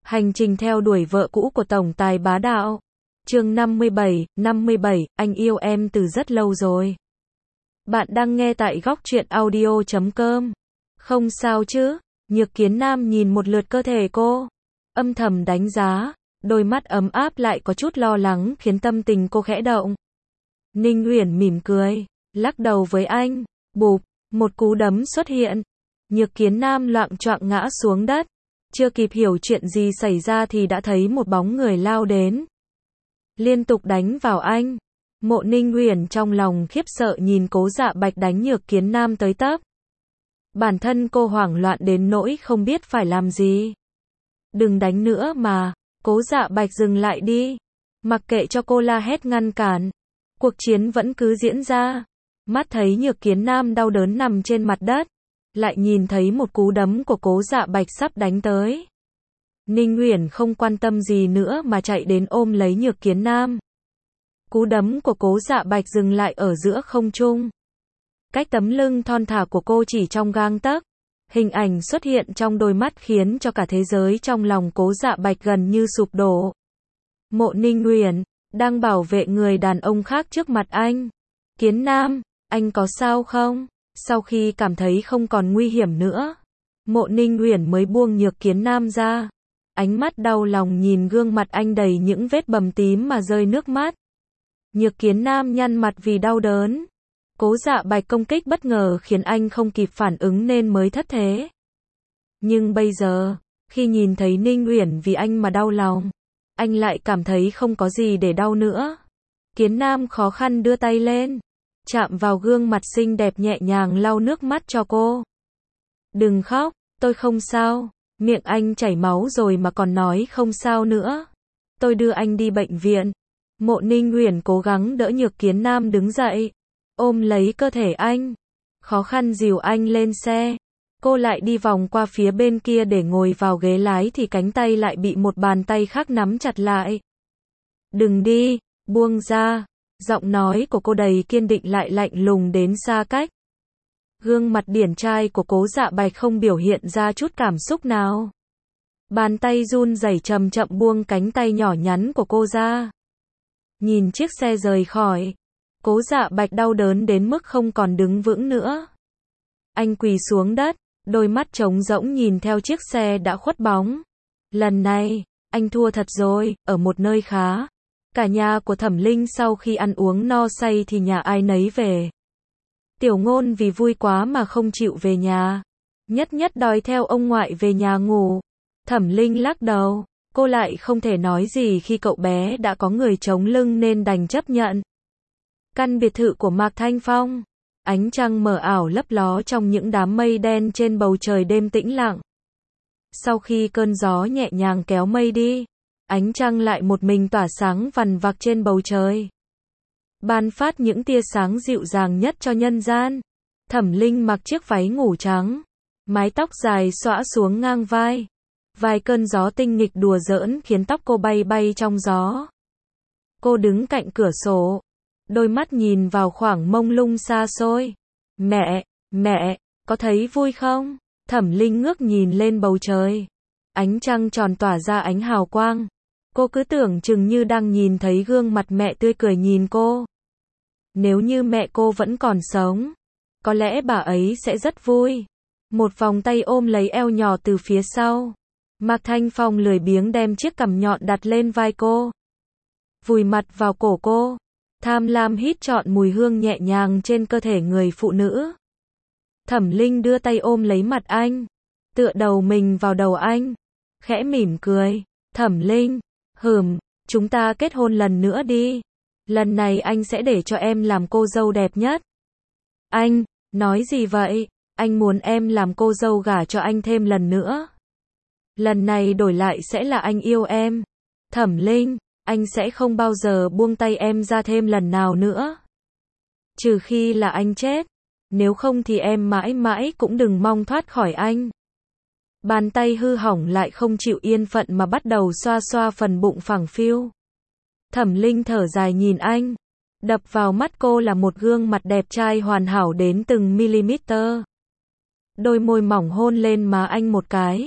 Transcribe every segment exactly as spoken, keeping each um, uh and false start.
Hành trình theo đuổi vợ cũ của tổng tài bá đạo. Chương năm mươi bảy, năm mươi bảy, anh yêu em từ rất lâu rồi. Bạn đang nghe tại góc truyện audio chấm com. Không sao chứ? Nhược Kiến Nam nhìn một lượt cơ thể cô, âm thầm đánh giá, đôi mắt ấm áp lại có chút lo lắng khiến tâm tình cô khẽ động. Ninh Uyển mỉm cười, lắc đầu với anh, bụp, một cú đấm xuất hiện. Nhược Kiến Nam loạng choạng ngã xuống đất, chưa kịp hiểu chuyện gì xảy ra thì đã thấy một bóng người lao đến, liên tục đánh vào anh. Mộ Ninh Uyển trong lòng khiếp sợ nhìn Cố Dạ Bạch đánh Nhược Kiến Nam tới tấp. Bản thân cô hoảng loạn đến nỗi không biết phải làm gì. Đừng đánh nữa mà, Cố Dạ Bạch dừng lại đi. Mặc kệ cho cô la hét ngăn cản, cuộc chiến vẫn cứ diễn ra. Mắt thấy Nhược Kiến Nam đau đớn nằm trên mặt đất, lại nhìn thấy một cú đấm của Cố Dạ Bạch sắp đánh tới. Ninh Uyển không quan tâm gì nữa mà chạy đến ôm lấy Nhược Kiến Nam. Cú đấm của Cố Dạ Bạch dừng lại ở giữa không trung, cách tấm lưng thon thả của cô chỉ trong gang tấc. Hình ảnh xuất hiện trong đôi mắt khiến cho cả thế giới trong lòng Cố Dạ Bạch gần như sụp đổ. Mộ Ninh Uyển đang bảo vệ người đàn ông khác trước mặt anh. Kiến Nam, anh có sao không? Sau khi cảm thấy không còn nguy hiểm nữa, Mộ Ninh Uyển mới buông Nhược Kiến Nam ra. Ánh mắt đau lòng nhìn gương mặt anh đầy những vết bầm tím mà rơi nước mắt. Nhược Kiến Nam nhăn mặt vì đau đớn. Cố Dạ Bạch công kích bất ngờ khiến anh không kịp phản ứng nên mới thất thế. Nhưng bây giờ, khi nhìn thấy Ninh Uyển vì anh mà đau lòng, anh lại cảm thấy không có gì để đau nữa. Kiến Nam khó khăn đưa tay lên, chạm vào gương mặt xinh đẹp nhẹ nhàng lau nước mắt cho cô. Đừng khóc, tôi không sao. Miệng anh chảy máu rồi mà còn nói không sao nữa. Tôi đưa anh đi bệnh viện. Mộ Ninh Uyển cố gắng đỡ Nhược Kiến Nam đứng dậy, ôm lấy cơ thể anh, khó khăn dìu anh lên xe. Cô lại đi vòng qua phía bên kia để ngồi vào ghế lái thì cánh tay lại bị một bàn tay khác nắm chặt lại. Đừng đi, buông ra. Giọng nói của cô đầy kiên định lại lạnh lùng đến xa cách. Gương mặt điển trai của Cố Dạ Bạch không biểu hiện ra chút cảm xúc nào. Bàn tay run rẩy chậm chậm buông cánh tay nhỏ nhắn của cô ra. Nhìn chiếc xe rời khỏi, Cố Dạ Bạch đau đớn đến mức không còn đứng vững nữa. Anh quỳ xuống đất, đôi mắt trống rỗng nhìn theo chiếc xe đã khuất bóng. Lần này, anh thua thật rồi. Ở một nơi khá, cả nhà của Thẩm Linh sau khi ăn uống no say thì nhà ai nấy về. Tiểu Ngôn vì vui quá mà không chịu về nhà, nhất nhất đòi theo ông ngoại về nhà ngủ. Thẩm Linh lắc đầu, cô lại không thể nói gì khi cậu bé đã có người chống lưng nên đành chấp nhận. Căn biệt thự của Mạc Thanh Phong, ánh trăng mờ ảo lấp ló trong những đám mây đen trên bầu trời đêm tĩnh lặng. Sau khi cơn gió nhẹ nhàng kéo mây đi, ánh trăng lại một mình tỏa sáng vằn vặc trên bầu trời, ban phát những tia sáng dịu dàng nhất cho nhân gian. Thẩm Linh mặc chiếc váy ngủ trắng, mái tóc dài xõa xuống ngang vai. Vài cơn gió tinh nghịch đùa giỡn khiến tóc cô bay bay trong gió. Cô đứng cạnh cửa sổ, đôi mắt nhìn vào khoảng mông lung xa xôi. Mẹ, mẹ, có thấy vui không? Thẩm Linh ngước nhìn lên bầu trời. Ánh trăng tròn tỏa ra ánh hào quang. Cô cứ tưởng chừng như đang nhìn thấy gương mặt mẹ tươi cười nhìn cô. Nếu như mẹ cô vẫn còn sống, có lẽ bà ấy sẽ rất vui. Một vòng tay ôm lấy eo nhỏ từ phía sau. Mạc Thanh Phong lười biếng đem chiếc cằm nhọn đặt lên vai cô, vùi mặt vào cổ cô, tham lam hít trọn mùi hương nhẹ nhàng trên cơ thể người phụ nữ. Thẩm Linh đưa tay ôm lấy mặt anh, tựa đầu mình vào đầu anh, khẽ mỉm cười. Thẩm Linh, hừm, chúng ta kết hôn lần nữa đi. Lần này anh sẽ để cho em làm cô dâu đẹp nhất. Anh, nói gì vậy? Anh muốn em làm cô dâu gả cho anh thêm lần nữa. Lần này đổi lại sẽ là anh yêu em. Thẩm Linh, anh sẽ không bao giờ buông tay em ra thêm lần nào nữa. Trừ khi là anh chết. Nếu không thì em mãi mãi cũng đừng mong thoát khỏi anh. Bàn tay hư hỏng lại không chịu yên phận mà bắt đầu xoa xoa phần bụng phẳng phiu. Thẩm Linh thở dài nhìn anh. Đập vào mắt cô là một gương mặt đẹp trai hoàn hảo đến từng mm. Đôi môi mỏng hôn lên má anh một cái.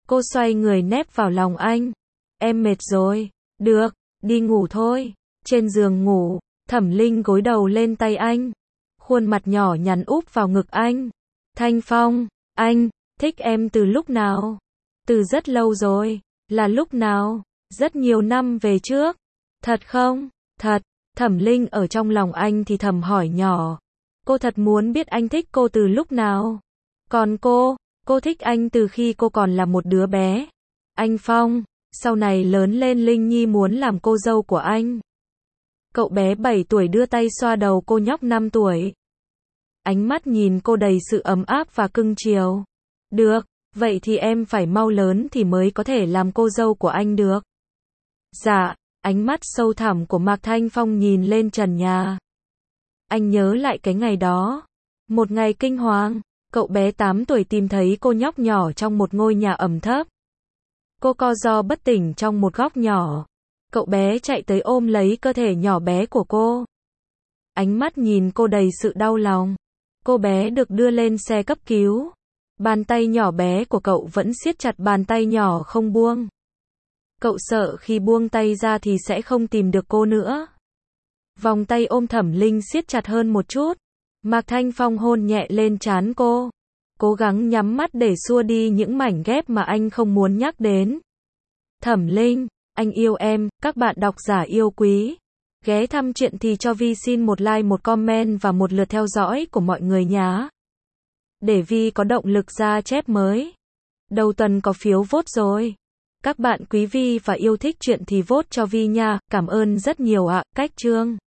Cô xoay người nép vào lòng anh. Em mệt rồi. Được, đi ngủ thôi. Trên giường ngủ, Thẩm Linh gối đầu lên tay anh. Khuôn mặt nhỏ nhắn úp vào ngực anh. Thanh Phong, anh, thích em từ lúc nào? Từ rất lâu rồi. Là lúc nào? Rất nhiều năm về trước. Thật không? Thật. Thẩm Linh ở trong lòng anh thì thầm hỏi nhỏ. Cô thật muốn biết anh thích cô từ lúc nào? Còn cô, cô thích anh từ khi cô còn là một đứa bé. Anh Phong, sau này lớn lên Linh Nhi muốn làm cô dâu của anh. Cậu bé bảy tuổi đưa tay xoa đầu cô nhóc năm tuổi. Ánh mắt nhìn cô đầy sự ấm áp và cưng chiều. Được, vậy thì em phải mau lớn thì mới có thể làm cô dâu của anh được. Dạ, ánh mắt sâu thẳm của Mạc Thanh Phong nhìn lên trần nhà. Anh nhớ lại cái ngày đó. Một ngày kinh hoàng, cậu bé tám tuổi tìm thấy cô nhóc nhỏ trong một ngôi nhà ẩm thấp. Cô co ro bất tỉnh trong một góc nhỏ. Cậu bé chạy tới ôm lấy cơ thể nhỏ bé của cô. Ánh mắt nhìn cô đầy sự đau lòng. Cô bé được đưa lên xe cấp cứu. Bàn tay nhỏ bé của cậu vẫn siết chặt bàn tay nhỏ không buông. Cậu sợ khi buông tay ra thì sẽ không tìm được cô nữa. Vòng tay ôm Thẩm Linh siết chặt hơn một chút. Mạc Thanh Phong hôn nhẹ lên trán cô. Cố gắng nhắm mắt để xua đi những mảnh ghép mà anh không muốn nhắc đến. Thẩm Linh, anh yêu em, các bạn độc giả yêu quý. Ghé thăm truyện thì cho Vi xin một like, một comment và một lượt theo dõi của mọi người nhé. Để Vi có động lực ra chép mới. Đầu tuần có phiếu vote rồi. Các bạn quý Vi và yêu thích truyện thì vote cho Vi nha, cảm ơn rất nhiều ạ. Cách chương